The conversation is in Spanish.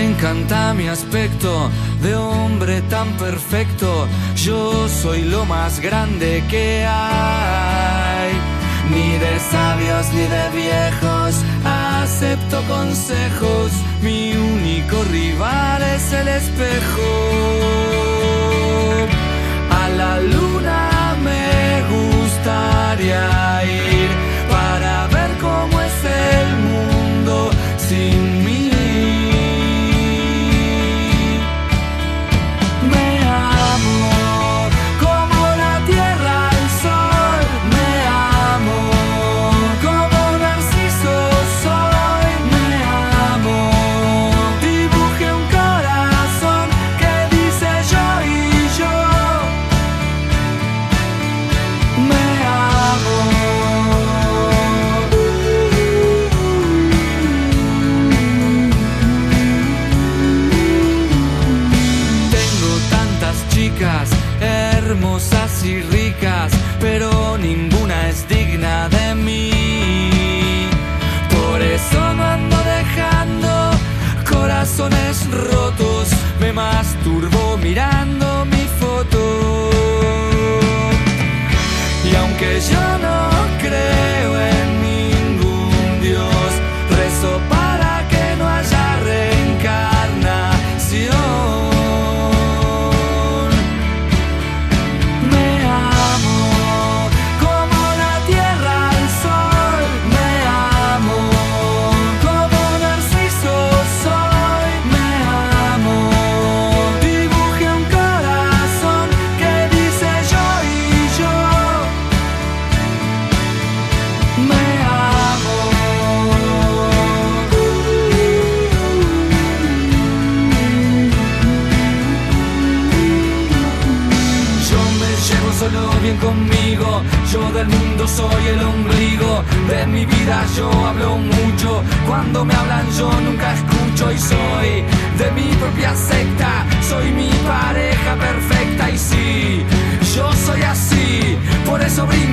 encanta mi aspecto de hombre tan perfecto. Yo soy lo más grande que hay. Ni de sabios ni de viejos acepto consejos. Mi único rival es el espejo. A la luna me gustaría ir para ver cómo es el mundo sin mí. Hermosas y ricas, pero ninguna es digna de mí. Por eso no ando dejando corazones rotos. Me masturbo mirando mi foto. Y aunque yo no creo en ningún Dios, rezo para que no haya reencarnación. Bien conmigo, yo del mundo soy el ombligo. De mi vida yo hablo mucho, cuando me hablan yo nunca escucho. Y soy de mi propia secta, soy mi pareja perfecta. Y sí, yo soy así, por eso brillo